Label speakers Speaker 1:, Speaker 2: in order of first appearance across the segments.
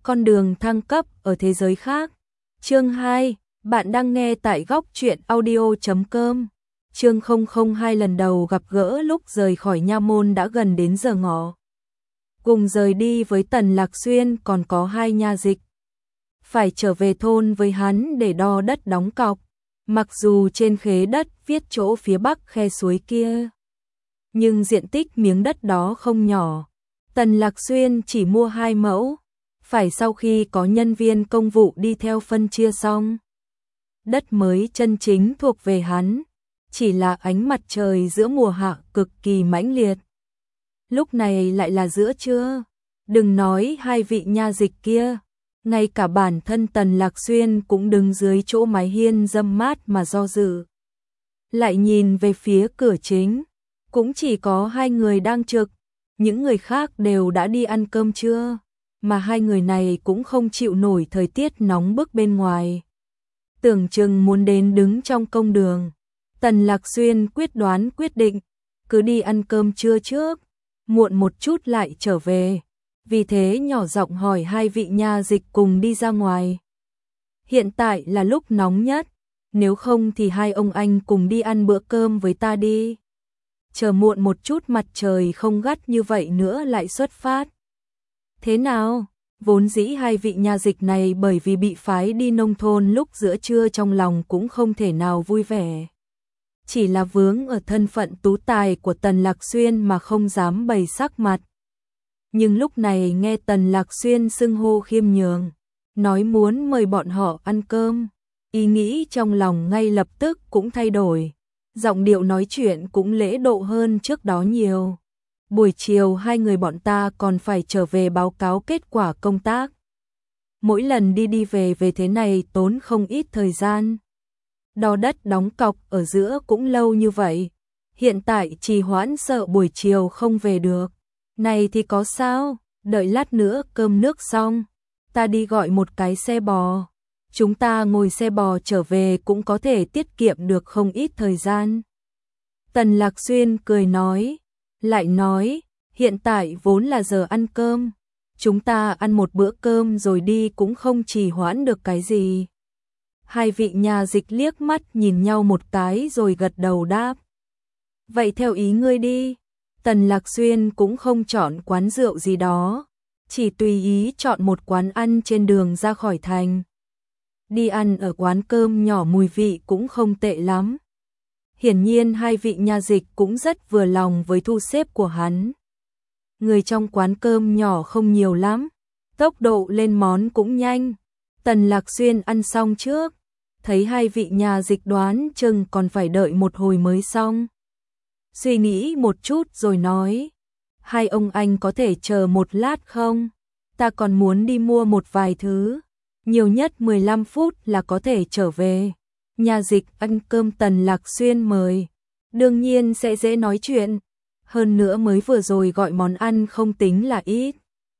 Speaker 1: Con đường thăng cấp ở thế giới khác. Chương 2, bạn đang nghe tại góc truyện audio.com. Chương 002 lần đầu gặp gỡ lúc rời khỏi nha môn đã gần đến giờ ngọ. Cùng rời đi với Tần Lạc Xuyên còn có hai nha dịch. Phải trở về thôn với hắn để đo đất đóng cọc. Mặc dù trên khế đất viết chỗ phía bắc khe suối kia, nhưng diện tích miếng đất đó không nhỏ. Tần Lạc Xuyên chỉ mua 2 mẫu, phải sau khi có nhân viên công vụ đi theo phân chia xong. Đất mới chân chính thuộc về hắn, chỉ là ánh mặt trời giữa mùa hạ cực kỳ mãnh liệt. Lúc này lại là giữa trưa, đừng nói hai vị nha dịch kia, ngay cả bản thân Tần Lạc Xuyên cũng đứng dưới chỗ mái hiên râm mát mà do dự. Lại nhìn về phía cửa chính, cũng chỉ có 2 người đang trực, những người khác đều đã đi ăn cơm trưa, mà 2 người này cũng không chịu nổi thời tiết nóng bức bên ngoài. Tưởng chừng muốn đến đứng trong công đường. Tần Lạc Xuyên quyết định, cứ đi ăn cơm trưa trước, muộn một chút lại trở về. Vì thế nhỏ giọng hỏi 2 vị nha dịch cùng đi ra ngoài. Hiện tại là lúc nóng nhất, nếu không thì 2 ông anh cùng đi ăn bữa cơm với ta đi. Chờ muộn một chút mặt trời không gắt như vậy nữa lại xuất phát. Thế nào? Vốn dĩ 2 vị nha dịch này bởi vì bị phái đi nông thôn lúc giữa trưa trong lòng cũng không thể nào vui vẻ. Chỉ là vướng ở thân phận tú tài của Tần Lạc Xuyên mà không dám bày sắc mặt. Nhưng lúc này nghe Tần Lạc Xuyên xưng hô khiêm nhường, nói muốn mời bọn họ ăn cơm, ý nghĩ trong lòng ngay lập tức cũng thay đổi. Giọng điệu nói chuyện cũng lễ độ hơn trước đó nhiều. Buổi chiều 2 người bọn ta còn phải trở về báo cáo kết quả công tác. Mỗi lần đi về thế này tốn không ít thời gian. Đo đất đóng cọc ở giữa cũng lâu như vậy. Hiện tại trì hoãn sợ buổi chiều không về được. Này thì có sao, đợi lát nữa cơm nước xong, ta đi gọi một cái xe bò. Chúng ta ngồi xe bò trở về cũng có thể tiết kiệm được không ít thời gian. Tần Lạc Xuyên cười nói, lại nói, hiện tại vốn là giờ ăn cơm, chúng ta ăn một bữa cơm rồi đi cũng không trì hoãn được cái gì. 2 vị nha dịch liếc mắt nhìn nhau một cái rồi gật đầu đáp. Vậy theo ý ngươi đi. Tần Lạc Xuyên cũng không chọn quán rượu gì đó, chỉ tùy ý chọn một quán ăn trên đường ra khỏi thành. Đi ăn ở quán cơm nhỏ mùi vị cũng không tệ lắm. Hiển nhiên 2 vị nha dịch cũng rất vừa lòng với thu xếp của hắn. Người trong quán cơm nhỏ không nhiều lắm, tốc độ lên món cũng nhanh. Tần Lạc Xuyên ăn xong trước, thấy 2 vị nha dịch đoán chừng còn phải đợi một hồi mới xong. Suy nghĩ một chút rồi nói, 2 ông anh có thể chờ một lát không? Ta còn muốn đi mua một vài thứ, nhiều nhất 15 phút là có thể trở về. Nha dịch ăn cơm Tần Lạc Xuyên mời, đương nhiên sẽ dễ nói chuyện, hơn nữa mới vừa rồi gọi món ăn không tính là ít.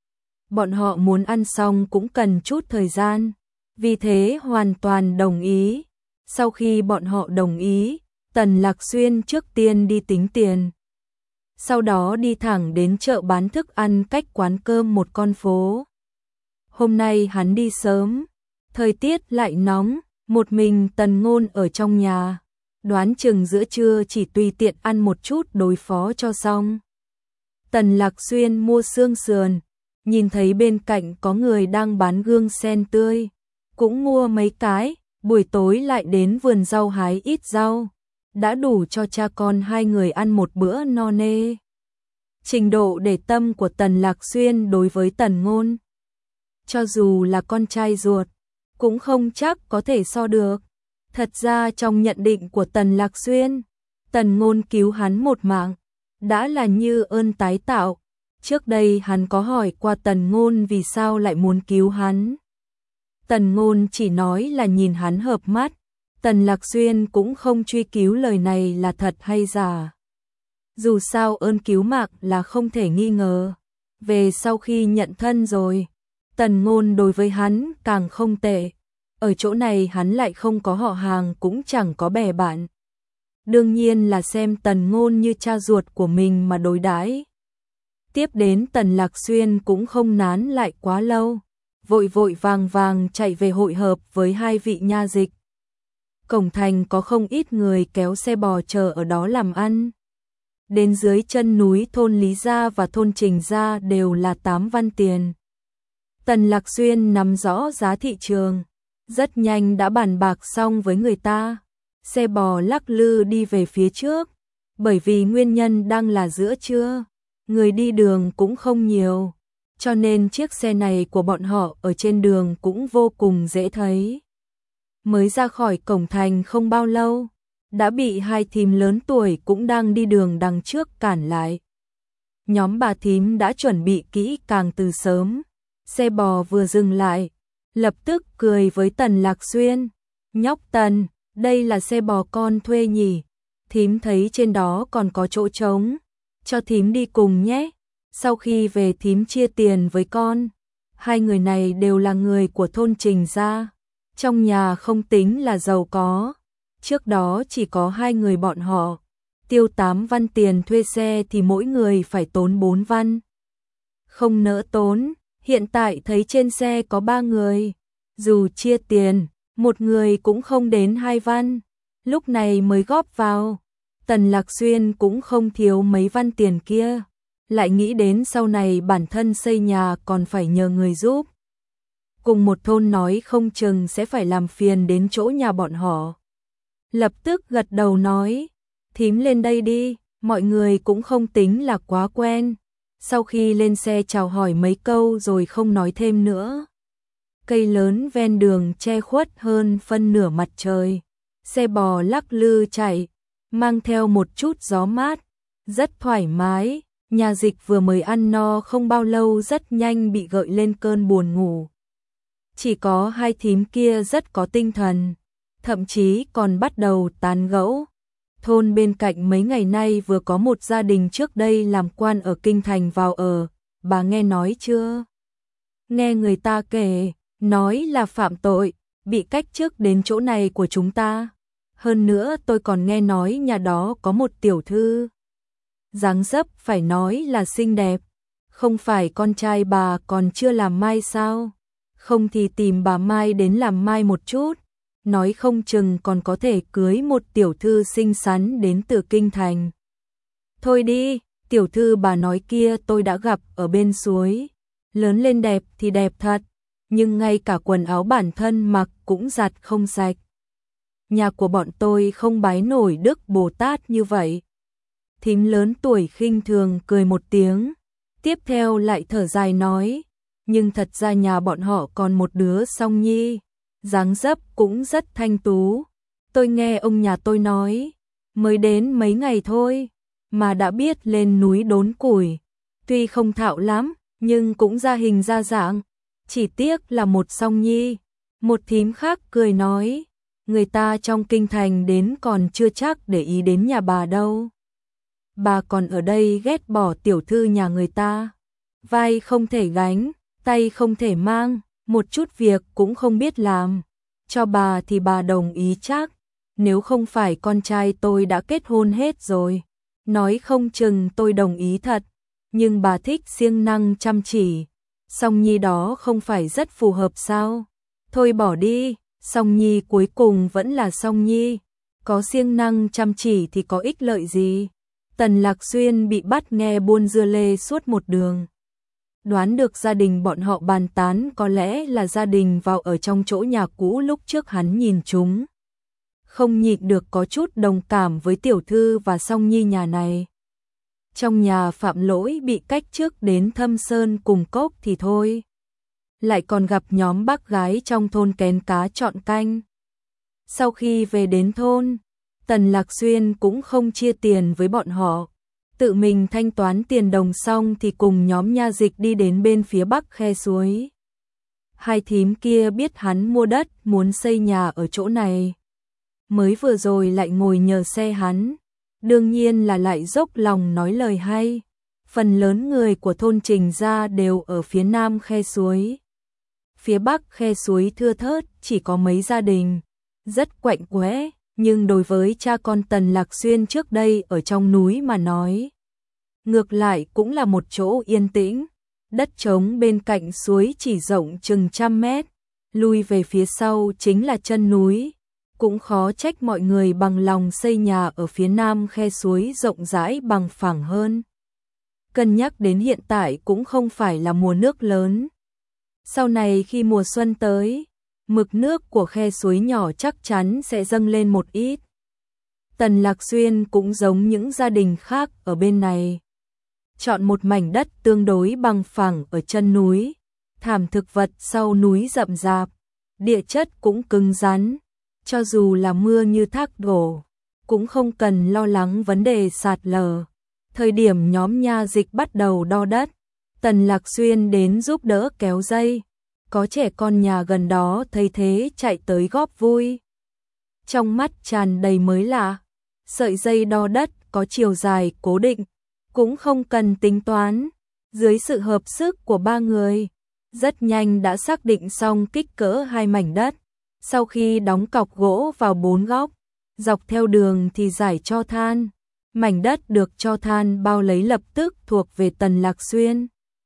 Speaker 1: Bọn họ muốn ăn xong cũng cần chút thời gian, vì thế hoàn toàn đồng ý. Sau khi bọn họ đồng ý, Tần Lạc Xuyên trước tiên đi tính tiền. Sau đó đi thẳng đến chợ bán thức ăn cách quán cơm một con phố. Hôm nay hắn đi sớm, thời tiết lại nóng, một mình Tần Ngôn ở trong nhà. Đoán chừng giữa trưa chỉ tùy tiện ăn một chút đối phó cho xong. Tần Lạc Xuyên mua xương sườn, nhìn thấy bên cạnh có người đang bán gương sen tươi, cũng mua mấy cái, buổi tối lại đến vườn rau hái ít rau. Đã đủ cho cha con 2 người ăn một bữa no nê. Trình độ để tâm của Tần Lạc Xuyên đối với Tần Ngôn, cho dù là con trai ruột, cũng không chắc có thể so được. Thật ra trong nhận định của Tần Lạc Xuyên, Tần Ngôn cứu hắn một mạng, đã là như ơn tái tạo. Trước đây hắn có hỏi qua Tần Ngôn vì sao lại muốn cứu hắn. Tần Ngôn chỉ nói là nhìn hắn hợp mắt. Tần Lạc Xuyên cũng không truy cứu lời này là thật hay giả. Dù sao ơn cứu mạng là không thể nghi ngờ. Về sau khi nhận thân rồi, Tần Ngôn đối với hắn càng không tệ. Ở chỗ này hắn lại không có họ hàng cũng chẳng có bè bạn. Đương nhiên là xem Tần Ngôn như cha ruột của mình mà đối đãi. Tiếp đến Tần Lạc Xuyên cũng không nán lại quá lâu. vội vội vàng vàng chạy về hội hợp với hai vị nha dịch. Cổng thành có không ít người kéo xe bò chờ ở đó làm ăn. Đến dưới chân núi thôn Lý Gia và thôn Trình Gia đều là 8 văn tiền. Tần Lạc Xuyên nắm rõ giá thị trường, rất nhanh đã bàn bạc xong với người ta. Xe bò lắc lư đi về phía trước, bởi vì nguyên nhân đang là giữa trưa, người đi đường cũng không nhiều, cho nên chiếc xe này của bọn họ ở trên đường cũng vô cùng dễ thấy. Mới ra khỏi cổng thành không bao lâu, đã bị hai thím lớn tuổi cũng đang đi đường đằng trước cản lại. Nhóm bà thím đã chuẩn bị kỹ càng từ sớm, xe bò vừa dừng lại, lập tức cười với Tần Lạc Xuyên. Nhóc Tần, đây là xe bò con thuê nhỉ? Thím thấy trên đó còn có chỗ trống, cho thím đi cùng nhé. Sau khi về thím chia tiền với con. Hai người này đều là người của thôn Trình Gia, trong nhà không tính là giàu có. Trước đó chỉ có hai người bọn họ, tiêu 8 văn tiền thuê xe thì mỗi người phải tốn 4 văn. Không nỡ tốn, hiện tại thấy trên xe có 3 người, dù chia tiền, một người cũng không đến 2 văn, lúc này mới góp vào. Tần Lạc Xuyên cũng không thiếu mấy văn tiền kia, lại nghĩ đến sau này bản thân xây nhà còn phải nhờ người giúp. Cùng một thôn nói không chừng sẽ phải làm phiền đến chỗ nhà bọn họ. Lập tức gật đầu nói, thím lên đây đi, mọi người cũng không tính là quá quen. Sau khi lên xe chào hỏi mấy câu rồi không nói thêm nữa. Cây lớn ven đường che khuất hơn phân nửa mặt trời. Xe bò lắc lư chạy, mang theo một chút gió mát, rất thoải mái. Nhà dịch vừa mới ăn no không bao lâu rất nhanh bị gợi lên cơn buồn ngủ. Chỉ có hai thím kia rất có tinh thần, thậm chí còn bắt đầu tán gẫu. Thôn bên cạnh mấy ngày nay vừa có một gia đình trước đây làm quan ở kinh thành vào ở, bà nghe nói chưa? Nghe người ta kể, nói là phạm tội, bị cách chức đến chỗ này của chúng ta. Hơn nữa tôi còn nghe nói nhà đó có một tiểu thư. Dáng dấp phải nói là xinh đẹp, không phải con trai bà còn chưa làm mai sao? Không thì tìm bà Mai đến làm mai một chút, nói không chừng còn có thể cưới một tiểu thư xinh xắn đến từ kinh thành. Thôi đi, tiểu thư bà nói kia tôi đã gặp ở bên suối, lớn lên đẹp thì đẹp thật, nhưng ngay cả quần áo bản thân mặc cũng giặt không sạch. Nhà của bọn tôi không bái nổi Đức Bồ Tát như vậy. Thím lớn tuổi khinh thường cười một tiếng, tiếp theo lại thở dài nói, nhưng thật ra nhà bọn họ còn một đứa Song Nhi, dáng dấp cũng rất thanh tú. Tôi nghe ông nhà tôi nói, mới đến mấy ngày thôi, mà đã biết lên núi đốn củi. Tuy không thạo lắm, nhưng cũng ra hình ra dạng, chỉ tiếc là một Song Nhi. Một thím khác cười nói, người ta trong kinh thành đến còn chưa chắc để ý đến nhà bà đâu. Bà còn ở đây ghét bỏ tiểu thư nhà người ta, vai không thể gánh, tay không thể mang, một chút việc cũng không biết làm. Cho bà thì bà đồng ý chắc, nếu không phải con trai tôi đã kết hôn hết rồi, nói không chừng tôi đồng ý thật, nhưng bà thích siêng năng chăm chỉ, Song Nhi đó không phải rất phù hợp sao? Thôi bỏ đi, Song Nhi cuối cùng vẫn là Song Nhi, có siêng năng chăm chỉ thì có ích lợi gì? Tần Lạc Xuyên bị bắt nghe buôn dưa lê suốt một đường. Đoán được gia đình bọn họ bàn tán có lẽ là gia đình vào ở trong chỗ nhà cũ lúc trước hắn nhìn chúng. Không nhịn được có chút đồng cảm với tiểu thư và Song Nhi nhà này. Trong nhà Phạm Lỗi bị cách chức đến Thâm Sơn cùng cốc thì thôi. Lại còn gặp nhóm bác gái trong thôn kén cá chọn canh. Sau khi về đến thôn, Tần Lạc Xuyên cũng không chia tiền với bọn họ. Tự mình thanh toán tiền đồng xong thì cùng nhóm nha dịch đi đến bên phía bắc khe suối. Hai thím kia biết hắn mua đất muốn xây nhà ở chỗ này. Mới vừa rồi lại ngồi nhờ xe hắn. Đương nhiên là lại dốc lòng nói lời hay. Phần lớn người của thôn Trình Gia đều ở phía nam khe suối. Phía bắc khe suối thưa thớt chỉ có mấy gia đình. Rất quạnh quẽ. Nhưng đối với cha con Tần Lạc Xuyên trước đây ở trong núi mà nói, ngược lại cũng là một chỗ yên tĩnh. Đất trống bên cạnh suối chỉ rộng chừng 100 mét, lui về phía sau chính là chân núi. Cũng khó trách mọi người bằng lòng xây nhà ở phía nam khe suối rộng rãi bằng phẳng hơn. Cân nhắc đến hiện tại cũng không phải là mùa nước lớn. Sau này khi mùa xuân tới, mực nước của khe suối nhỏ chắc chắn sẽ dâng lên một ít. Tần Lạc Xuyên cũng giống những gia đình khác ở bên này. Chọn một mảnh đất tương đối bằng phẳng ở chân núi, thảm thực vật sau núi rậm rạp, địa chất cũng cứng rắn. Cho dù là mưa như thác đổ, cũng không cần lo lắng vấn đề sạt lở. Thời điểm nhóm Nha Dịch bắt đầu đo đất, Tần Lạc Xuyên đến giúp đỡ kéo dây. Có trẻ con nhà gần đó thấy thế chạy tới góp vui. Trong mắt tràn đầy mới lạ, sợi dây đo đất có chiều dài cố định, cũng không cần tính toán. Dưới sự hợp sức của 3 người, rất nhanh đã xác định xong kích cỡ 2 mảnh đất. Sau khi đóng cọc gỗ vào 4 góc, dọc theo đường thì rải tro than. Mảnh đất được tro than bao lấy lập tức thuộc về Tần Lạc Xuyên.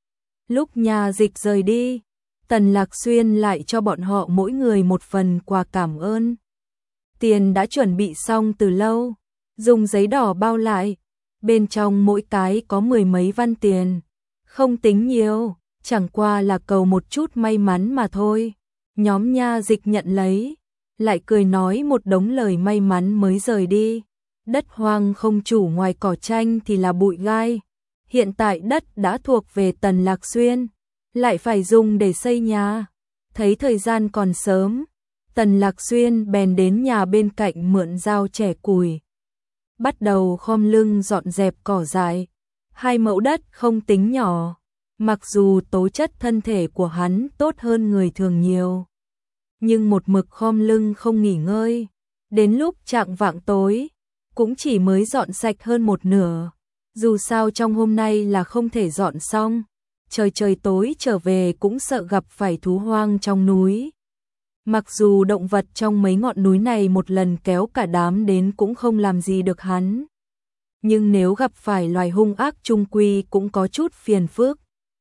Speaker 1: Lúc Nha Dịch rời đi, Tần Lạc Xuyên lại cho bọn họ mỗi người một phần quà cảm ơn. Tiền đã chuẩn bị xong từ lâu, dùng giấy đỏ bao lại, bên trong mỗi cái có 10 mấy văn tiền. Không tính nhiều, chẳng qua là cầu một chút may mắn mà thôi. Nhóm Nha Dịch nhận lấy, lại cười nói một đống lời may mắn mới rời đi. Đất hoang không chủ ngoài cỏ tranh thì là bụi gai. Hiện tại đất đã thuộc về Tần Lạc Xuyên, lại phải dùng để xây nhà. Thấy thời gian còn sớm, Tần Lạc Xuyên bèn đến nhà bên cạnh mượn dao chẻ củi. Bắt đầu khom lưng dọn dẹp cỏ dại. 2 mẫu đất không tính nhỏ, mặc dù tố chất thân thể của hắn tốt hơn người thường nhiều. Nhưng một mực khom lưng không nghỉ ngơi, đến lúc chạng vạng tối, cũng chỉ mới dọn sạch hơn một nửa. Dù sao trong hôm nay là không thể dọn xong, trời tối trở về cũng sợ gặp phải thú hoang trong núi. Mặc dù động vật trong mấy ngọn núi này một lần kéo cả đám đến cũng không làm gì được hắn. Nhưng nếu gặp phải loài hung ác chung quy cũng có chút phiền phức.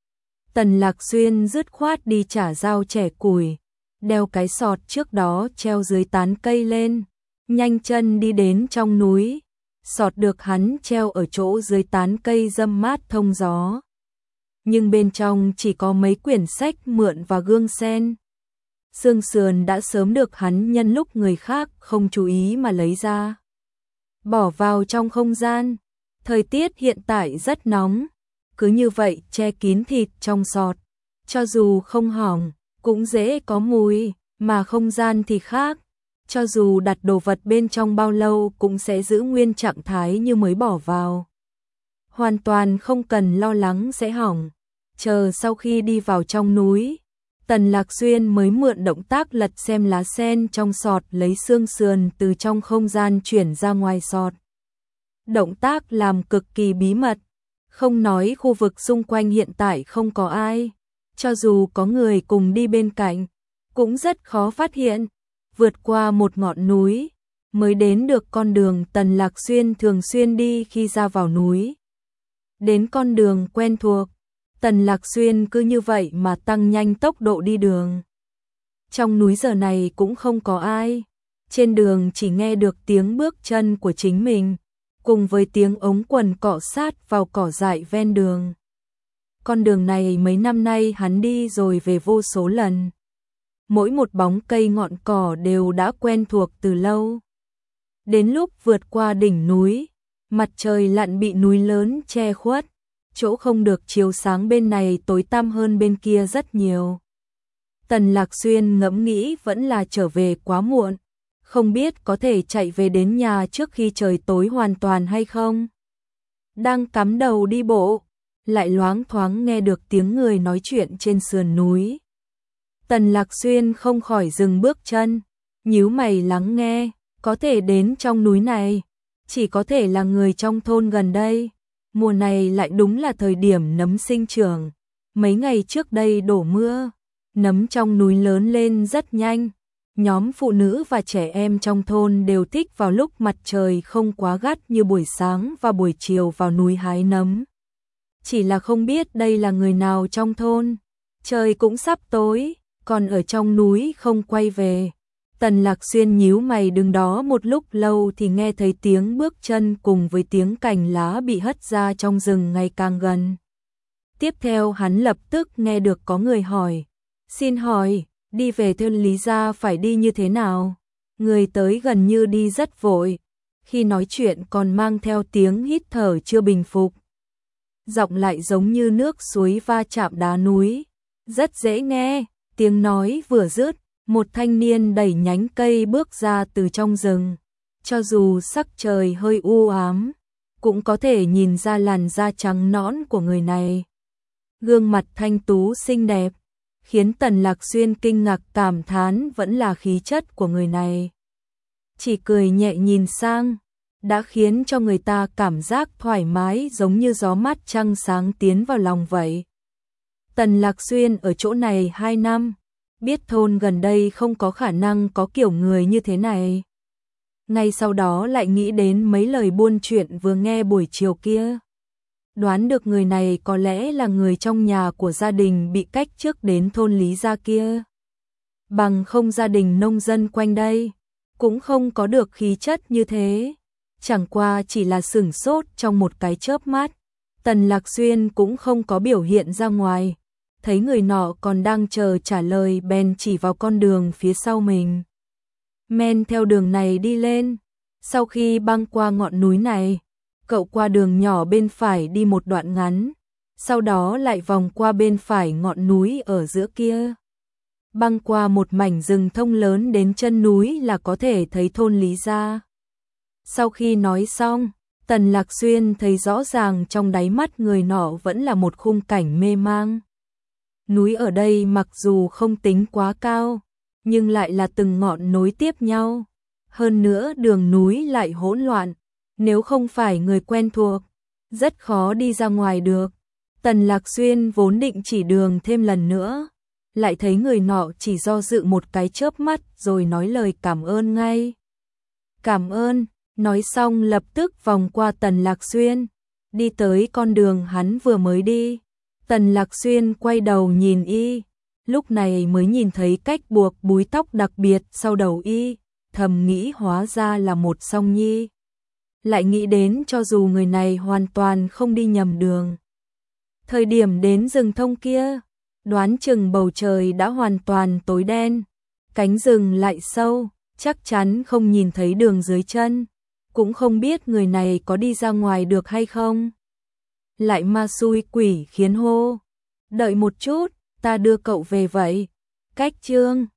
Speaker 1: Tần Lạc Xuyên dứt khoát đi trả dao chẻ củi, đeo cái sọt trước đó treo dưới tán cây lên, nhanh chân đi đến trong núi. Sọt được hắn treo ở chỗ dưới tán cây râm mát thông gió. Nhưng bên trong chỉ có mấy quyển sách mượn và gương sen. Xương sườn đã sớm được hắn nhân lúc người khác không chú ý mà lấy ra, bỏ vào trong không gian. Thời tiết hiện tại rất nóng, cứ như vậy che kín thịt trong sọt, cho dù không hỏng, cũng dễ có mùi, mà không gian thì khác. Cho dù đặt đồ vật bên trong bao lâu cũng sẽ giữ nguyên trạng thái như mới bỏ vào. Hoàn toàn không cần lo lắng sẽ hỏng. Chờ sau khi đi vào trong núi, Tần Lạc Xuyên mới mượn động tác lật xem lá sen trong sọt lấy xương sườn từ trong không gian chuyển ra ngoài sọt. Động tác làm cực kỳ bí mật, không nói khu vực xung quanh hiện tại không có ai. Cho dù có người cùng đi bên cạnh, cũng rất khó phát hiện. Vượt qua một ngọn núi, mới đến được con đường Tần Lạc Xuyên thường xuyên đi khi ra vào núi. Đến con đường quen thuộc, Tần Lạc Xuyên cứ như vậy mà tăng nhanh tốc độ đi đường. Trong núi giờ này cũng không có ai, trên đường chỉ nghe được tiếng bước chân của chính mình, cùng với tiếng ống quần cọ sát vào cỏ dại ven đường. Con đường này mấy năm nay hắn đi rồi về vô số lần. Mỗi một bóng cây ngọn cỏ đều đã quen thuộc từ lâu. Đến lúc vượt qua đỉnh núi, mặt trời lặn bị núi lớn che khuất, chỗ không được chiếu sáng bên này tối tăm hơn bên kia rất nhiều. Tần Lạc Xuyên ngẫm nghĩ vẫn là trở về quá muộn, không biết có thể chạy về đến nhà trước khi trời tối hoàn toàn hay không. Đang cắm đầu đi bộ, lại loáng thoáng nghe được tiếng người nói chuyện trên sườn núi. Tần Lạc Xuyên không khỏi dừng bước chân, nhíu mày lắng nghe, có thể đến trong núi này, chỉ có thể là người trong thôn gần đây. Mùa này lại đúng là thời điểm nấm sinh trưởng, mấy ngày trước đây đổ mưa, nấm trong núi lớn lên rất nhanh. Nhóm phụ nữ và trẻ em trong thôn đều thích vào lúc mặt trời không quá gắt như buổi sáng và buổi chiều vào núi hái nấm. chỉ là không biết đây là người nào trong thôn. Trời cũng sắp tối, còn ở trong núi không quay về. Tần Lạc Xuyên nhíu mày đứng đó một lúc lâu thì nghe thấy tiếng bước chân cùng với tiếng cành lá bị hất ra trong rừng ngày càng gần. Tiếp theo hắn lập tức nghe được có người hỏi, xin hỏi, đi về thôn Lý gia phải đi như thế nào? Người tới gần như đi rất vội, khi nói chuyện còn mang theo tiếng hít thở chưa bình phục. Giọng lại giống như nước suối va chạm đá núi, rất dễ nghe. Tiếng nói vừa dứt, một thanh niên đẩy nhánh cây bước ra từ trong rừng. Cho dù sắc trời hơi u ám, cũng có thể nhìn ra làn da trắng nõn của người này. Gương mặt thanh tú xinh đẹp, khiến Tần Lạc Xuyên kinh ngạc cảm thán vẫn là khí chất của người này. Chỉ cười nhẹ nhìn sang, đã khiến cho người ta cảm giác thoải mái giống như gió mát trăng sáng tiến vào lòng vậy. Tần Lạc Xuyên ở chỗ này 2 năm, biết thôn gần đây không có khả năng có kiểu người như thế này. Ngay sau đó lại nghĩ đến mấy lời buôn chuyện vừa nghe buổi chiều kia. Đoán được người này có lẽ là người trong nhà của gia đình bị cách trước đến thôn Lý gia kia. Bằng không gia đình nông dân quanh đây cũng không có được khí chất như thế. Chẳng qua chỉ là sửng sốt trong một cái chớp mắt. Tần Lạc Xuyên cũng không có biểu hiện ra ngoài. Thấy người nọ còn đang chờ trả lời bèn chỉ vào con đường phía sau mình. Men theo đường này đi lên. Sau khi băng qua ngọn núi này, cậu qua đường nhỏ bên phải đi một đoạn ngắn. Sau đó lại vòng qua bên phải ngọn núi ở giữa kia. Băng qua một mảnh rừng thông lớn đến chân núi là có thể thấy thôn Lý gia. Sau khi nói xong, Tần Lạc Xuyên thấy rõ ràng trong đáy mắt người nọ vẫn là một khung cảnh mê mang. Núi ở đây mặc dù không tính quá cao, nhưng lại là từng ngọn nối tiếp nhau. Hơn nữa đường núi lại hỗn loạn, nếu không phải người quen thuộc, rất khó đi ra ngoài được. Tần Lạc Xuyên vốn định chỉ đường thêm lần nữa, lại thấy người nọ chỉ do dự một cái chớp mắt rồi nói lời cảm ơn ngay. Cảm ơn, nói xong lập tức vòng qua Tần Lạc Xuyên, đi tới con đường hắn vừa mới đi. Tần Lạc Xuyên quay đầu nhìn y, lúc này mới nhìn thấy cách buộc búi tóc đặc biệt sau đầu y, thầm nghĩ hóa ra là một song nhi. Lại nghĩ đến cho dù người này hoàn toàn không đi nhầm đường. Thời điểm đến rừng thông kia, đoán chừng bầu trời đã hoàn toàn tối đen, cánh rừng lại sâu, chắc chắn không nhìn thấy đường dưới chân, cũng không biết người này có đi ra ngoài được hay không. Lại ma xui quỷ khiến hô, đợi một chút, ta đưa cậu về vậy. Cách chương